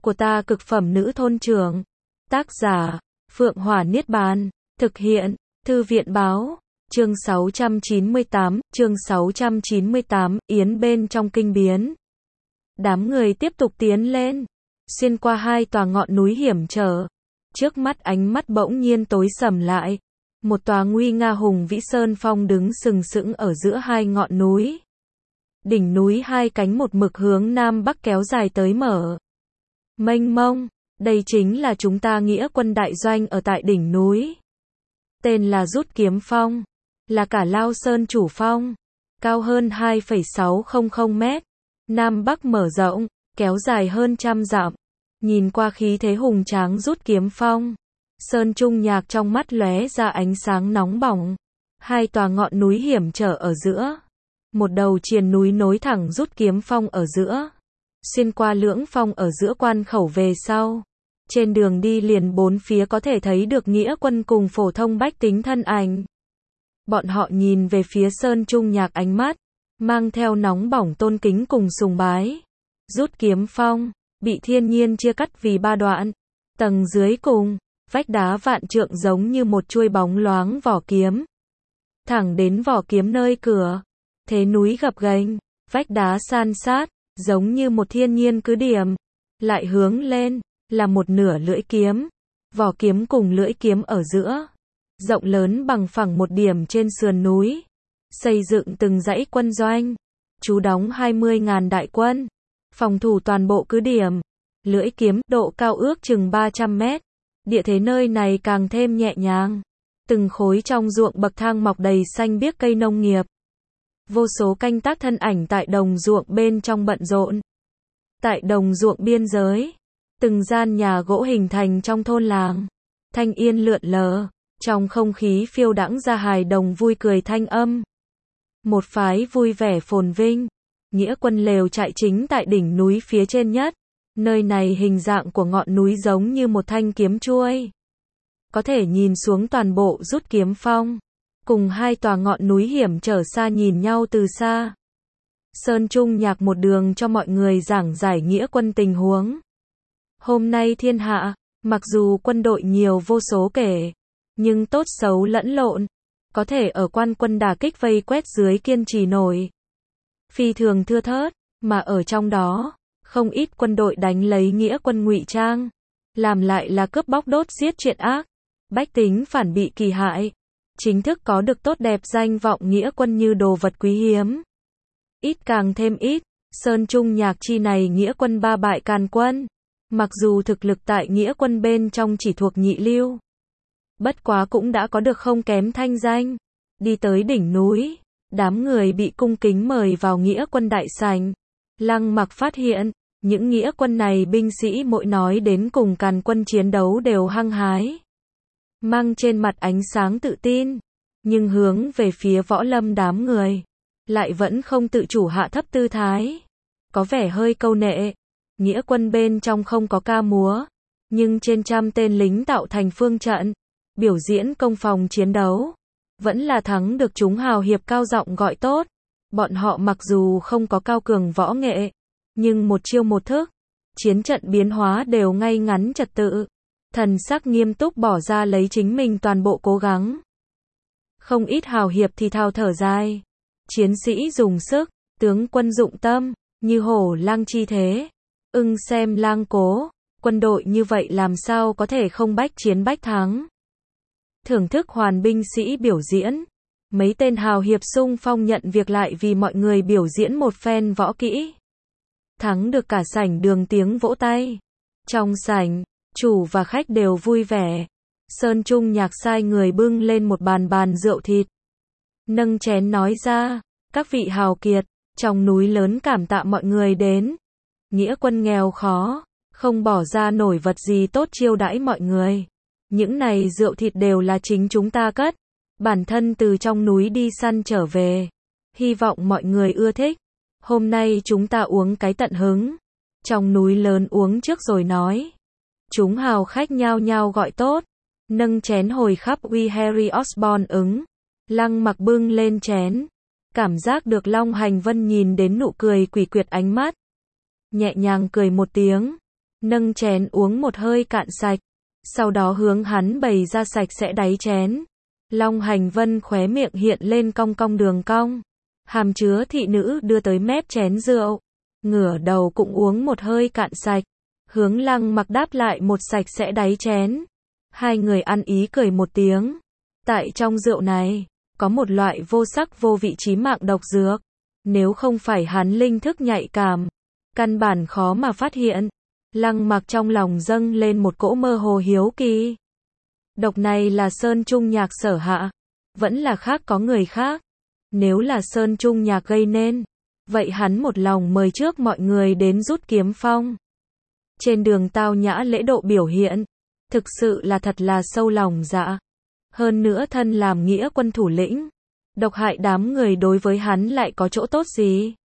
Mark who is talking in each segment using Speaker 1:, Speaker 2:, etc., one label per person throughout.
Speaker 1: của ta cực phẩm nữ thôn trưởng. Tác giả, Phượng Hỏa Niết Bàn. Thực hiện, Thư viện báo. Chương 698, Yến bên trong kinh biến. Đám người tiếp tục tiến lên, xuyên qua hai tòa ngọn núi hiểm trở. Trước mắt ánh mắt bỗng nhiên tối sầm lại. Một tòa nguy nga hùng vĩ sơn phong đứng sừng sững ở giữa hai ngọn núi. Đỉnh núi hai cánh một mực hướng nam bắc kéo dài tới mở. Mênh mông, đây chính là chúng ta nghĩa quân đại doanh ở tại đỉnh núi. Tên là Rút Kiếm Phong, là cả Lao Sơn chủ phong, cao hơn 2,600 mét, nam bắc mở rộng, kéo dài hơn trăm dặm. Nhìn qua khí thế hùng tráng Rút Kiếm Phong, Sơn Trung Nhạc trong mắt lóe ra ánh sáng nóng bỏng. Hai tòa ngọn núi hiểm trở ở giữa, một đầu triền núi nối thẳng Rút Kiếm Phong ở giữa, xuyên qua lưỡng phong ở giữa quan khẩu về sau. Trên đường đi liền bốn phía có thể thấy được nghĩa quân cùng phổ thông bách tính thân ảnh. Bọn họ nhìn về phía Sơn Trung Nhạc ánh mắt mang theo nóng bỏng tôn kính cùng sùng bái. Rút Kiếm Phong bị thiên nhiên chia cắt vì ba đoạn. Tầng dưới cùng, vách đá vạn trượng giống như một chuôi bóng loáng vỏ kiếm. Thẳng đến vỏ kiếm nơi cửa, thế núi gập ghềnh, vách đá san sát, giống như một thiên nhiên cứ điểm. Lại hướng lên, là một nửa lưỡi kiếm. Vỏ kiếm cùng lưỡi kiếm ở giữa, rộng lớn bằng phẳng một điểm trên sườn núi. Xây dựng từng dãy quân doanh, trú đóng 20.000 đại quân, phòng thủ toàn bộ cứ điểm. Lưỡi kiếm, độ cao ước chừng 300 mét. Địa thế nơi này càng thêm nhẹ nhàng. Từng khối trong ruộng bậc thang mọc đầy xanh biếc cây nông nghiệp. Vô số canh tác thân ảnh tại đồng ruộng bên trong bận rộn. Tại đồng ruộng biên giới, từng gian nhà gỗ hình thành trong thôn làng. Thanh yên lượn lờ, trong không khí phiêu đãng ra hài đồng vui cười thanh âm. Một phái vui vẻ phồn vinh. Nghĩa quân lều trại chính tại đỉnh núi phía trên nhất. Nơi này hình dạng của ngọn núi giống như một thanh kiếm chuôi. Có thể nhìn xuống toàn bộ Rút Kiếm Phong. Cùng hai tòa ngọn núi hiểm trở xa nhìn nhau từ xa. Sơn Trung Nhạc một đường cho mọi người giảng giải nghĩa quân tình huống. Hôm nay thiên hạ, mặc dù quân đội nhiều vô số kể, nhưng tốt xấu lẫn lộn, có thể ở quan quân đả kích vây quét dưới kiên trì nổi. Phi thường thưa thớt, mà ở trong đó, không ít quân đội đánh lấy nghĩa quân ngụy trang, làm lại là cướp bóc đốt giết chuyện ác, bách tính phản bị kỳ hại, chính thức có được tốt đẹp danh vọng nghĩa quân như đồ vật quý hiếm. Ít càng thêm ít, Sơn Trung Nhạc chi này nghĩa quân ba bại càn quân, mặc dù thực lực tại nghĩa quân bên trong chỉ thuộc nhị lưu, bất quá cũng đã có được không kém thanh danh. Đi tới đỉnh núi, đám người bị cung kính mời vào nghĩa quân đại sảnh. Lăng Mặc phát hiện, những nghĩa quân này binh sĩ mỗi nói đến cùng càn quân chiến đấu đều hăng hái, mang trên mặt ánh sáng tự tin, nhưng hướng về phía võ lâm đám người, lại vẫn không tự chủ hạ thấp tư thái, có vẻ hơi câu nệ. Nghĩa quân bên trong không có ca múa, nhưng trên trăm tên lính tạo thành phương trận, biểu diễn công phòng chiến đấu, vẫn là thắng được chúng hào hiệp cao giọng gọi tốt. Bọn họ mặc dù không có cao cường võ nghệ, nhưng một chiêu một thức, chiến trận biến hóa đều ngay ngắn trật tự, thần sắc nghiêm túc bỏ ra lấy chính mình toàn bộ cố gắng. Không ít hào hiệp thì thào thở dài, chiến sĩ dùng sức, tướng quân dụng tâm, như hổ lang chi thế, ưng xem lang cố, quân đội như vậy làm sao có thể không bách chiến bách thắng. Thưởng thức hoàn binh sĩ biểu diễn, mấy tên hào hiệp xung phong nhận việc lại vì mọi người biểu diễn một phen võ kỹ. Thắng được cả sảnh đường tiếng vỗ tay. Trong sảnh, chủ và khách đều vui vẻ. Sơn Trung Nhạc sai người bưng lên một bàn rượu thịt. Nâng chén nói ra, các vị hào kiệt, trong núi lớn cảm tạ mọi người đến. Nghĩa quân nghèo khó, không bỏ ra nổi vật gì tốt chiêu đãi mọi người. Những này rượu thịt đều là chính chúng ta cất. Bản thân từ trong núi đi săn trở về. Hy vọng mọi người ưa thích. Hôm nay chúng ta uống cái tận hứng. Trong núi lớn uống trước rồi nói. Chúng hào khách nhao nhao gọi tốt. Nâng chén hồi khắp uy Harry Osborn ứng. Lăng Mặc bưng lên chén. Cảm giác được Long Hành Vân nhìn đến nụ cười quỷ quyệt ánh mắt. Nhẹ nhàng cười một tiếng. nâng chén uống một hơi cạn sạch, sau đó hướng hắn bày ra sạch sẽ đáy chén. Long Hành Vân khóe miệng hiện lên cong cong đường cong, hàm chứa thị nữ đưa tới mép chén rượu, ngửa đầu cũng uống một hơi cạn sạch, hướng Lăng Mặc đáp lại một sạch sẽ đáy chén. Hai người ăn ý cười một tiếng. Tại trong rượu này, có một loại vô sắc vô vị chí mạng độc dược, nếu không phải hắn linh thức nhạy cảm, căn bản khó mà phát hiện. Lăng Mặc trong lòng dâng lên một cỗ mơ hồ hiếu kỳ. Độc này là Sơn Trung Nhạc sở hạ, vẫn là khác có người khác. Nếu là Sơn Trung Nhạc gây nên, vậy hắn một lòng mời trước mọi người đến rút kiếm phong. Trên đường tao nhã lễ độ biểu hiện, thực sự là thật là sâu lòng dạ. Hơn nữa thân làm nghĩa quân thủ lĩnh, độc hại đám người đối với hắn lại có chỗ tốt gì?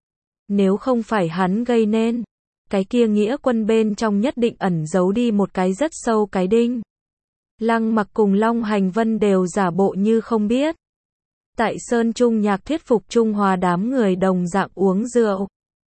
Speaker 1: Nếu không phải hắn gây nên, cái kia nghĩa quân bên trong nhất định ẩn giấu đi một cái rất sâu cái đinh. Lăng Mặc cùng Long Hành Vân đều giả bộ như không biết. Tại Sơn Trung Nhạc thuyết phục Trung Hòa đám người đồng dạng uống rượu.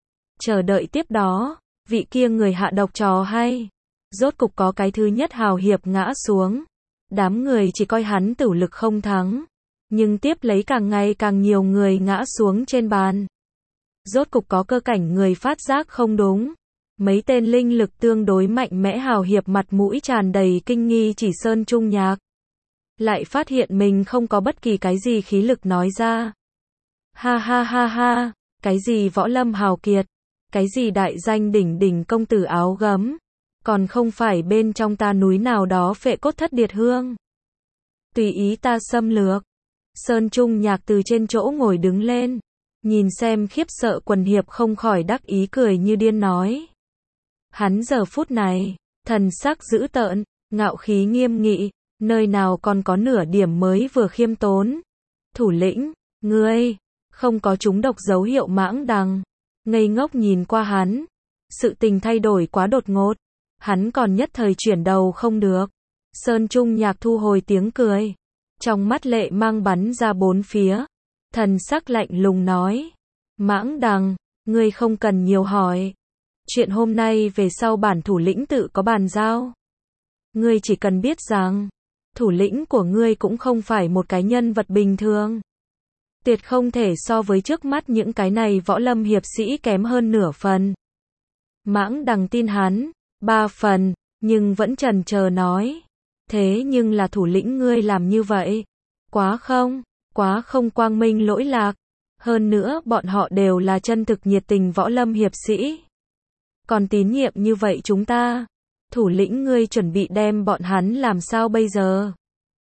Speaker 1: Chờ đợi tiếp đó, vị kia người hạ độc trò hay. Rốt cục có cái thứ nhất hào hiệp ngã xuống. Đám người chỉ coi hắn tử lực không thắng. Nhưng tiếp lấy càng ngày càng nhiều người ngã xuống trên bàn. Rốt cục có cơ cảnh người phát giác không đúng. Mấy tên linh lực tương đối mạnh mẽ hào hiệp mặt mũi tràn đầy kinh nghi chỉ Sơn Trung Nhạc. Lại phát hiện mình không có bất kỳ cái gì khí lực nói ra. Ha ha ha ha, cái gì võ lâm hào kiệt, cái gì đại danh đỉnh đỉnh công tử áo gấm, còn không phải bên trong ta núi nào đó phệ cốt thất điệt hương. Tùy ý ta xâm lược. Sơn Trung Nhạc từ trên chỗ ngồi đứng lên, nhìn xem khiếp sợ quần hiệp không khỏi đắc ý cười như điên nói. Hắn giờ phút này, thần sắc dữ tợn, ngạo khí nghiêm nghị, nơi nào còn có nửa điểm mới vừa khiêm tốn. Thủ lĩnh, ngươi, không có trúng độc dấu hiệu mãng đằng. Ngây ngốc nhìn qua hắn, sự tình thay đổi quá đột ngột, hắn còn nhất thời chuyển đầu không được. Sơn Trung Nhạc thu hồi tiếng cười, trong mắt lệ mang bắn ra bốn phía, thần sắc lạnh lùng nói. Mãng đằng, ngươi không cần nhiều hỏi. Chuyện hôm nay về sau bản thủ lĩnh tự có bàn giao. Ngươi chỉ cần biết rằng, thủ lĩnh của ngươi cũng không phải một cái nhân vật bình thường. Tuyệt không thể so với trước mắt những cái này võ lâm hiệp sĩ kém hơn nửa phần. Mãng đằng tin hắn, 3 phần, nhưng vẫn chần chờ nói. Thế nhưng là thủ lĩnh ngươi làm như vậy. Quá không quang minh lỗi lạc. Hơn nữa bọn họ đều là chân thực nhiệt tình võ lâm hiệp sĩ. Còn tín nhiệm như vậy chúng ta. Thủ lĩnh ngươi chuẩn bị đem bọn hắn làm sao bây giờ?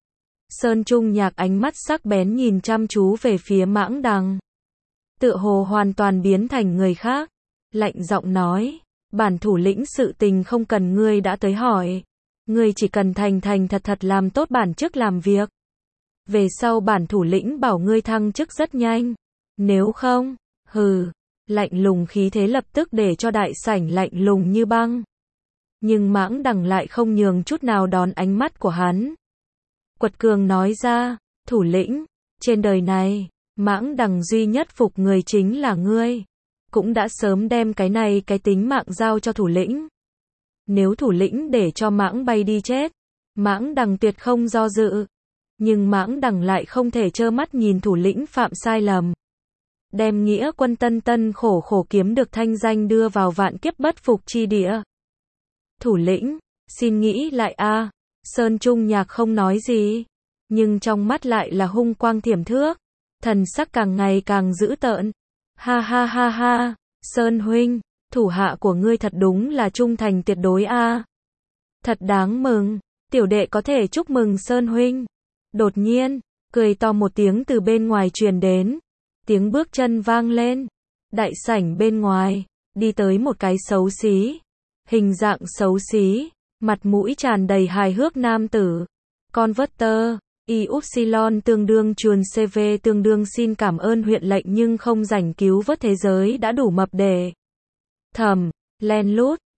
Speaker 1: Sơn Trung Nhạc ánh mắt sắc bén nhìn chăm chú về phía Mãng Đằng. Tựa hồ hoàn toàn biến thành người khác. Lạnh giọng nói, bản thủ lĩnh sự tình không cần ngươi đã tới hỏi. Ngươi chỉ cần thành thật thật làm tốt bản chức làm việc. Về sau bản thủ lĩnh bảo ngươi thăng chức rất nhanh. Nếu không, hừ, lạnh lùng khí thế lập tức để cho đại sảnh lạnh lùng như băng. Nhưng Mãng Đằng lại không nhường chút nào đón ánh mắt của hắn. Quật cường nói ra, thủ lĩnh, trên đời này, Mãng Đằng duy nhất phục người chính là ngươi. Cũng đã sớm đem cái tính mạng giao cho thủ lĩnh. Nếu thủ lĩnh để cho Mãng bay đi chết, Mãng Đằng tuyệt không do dự. Nhưng Mãng Đằng lại không thể trơ mắt nhìn thủ lĩnh phạm sai lầm. Đem nghĩa quân tân khổ kiếm được thanh danh đưa vào vạn kiếp bất phục chi địa. Thủ lĩnh, xin nghĩ lại a. Sơn Trung Nhạc không nói gì, nhưng trong mắt lại là hung quang thiểm thước, thần sắc càng ngày càng dữ tợn. Ha ha ha ha, Sơn huynh, thủ hạ của ngươi thật đúng là trung thành tuyệt đối a. Thật đáng mừng, tiểu đệ có thể chúc mừng Sơn huynh. Đột nhiên, cười to một tiếng từ bên ngoài truyền đến, tiếng bước chân vang lên. Đại sảnh bên ngoài, đi tới một cái xấu xí, hình dạng xấu xí, mặt mũi tràn đầy hài hước nam tử. Converter, Y-Upsilon tương đương chuồn CV tương đương xin cảm ơn huyện lệnh nhưng không rảnh cứu vớt thế giới đã đủ mập để. Thầm, len lút,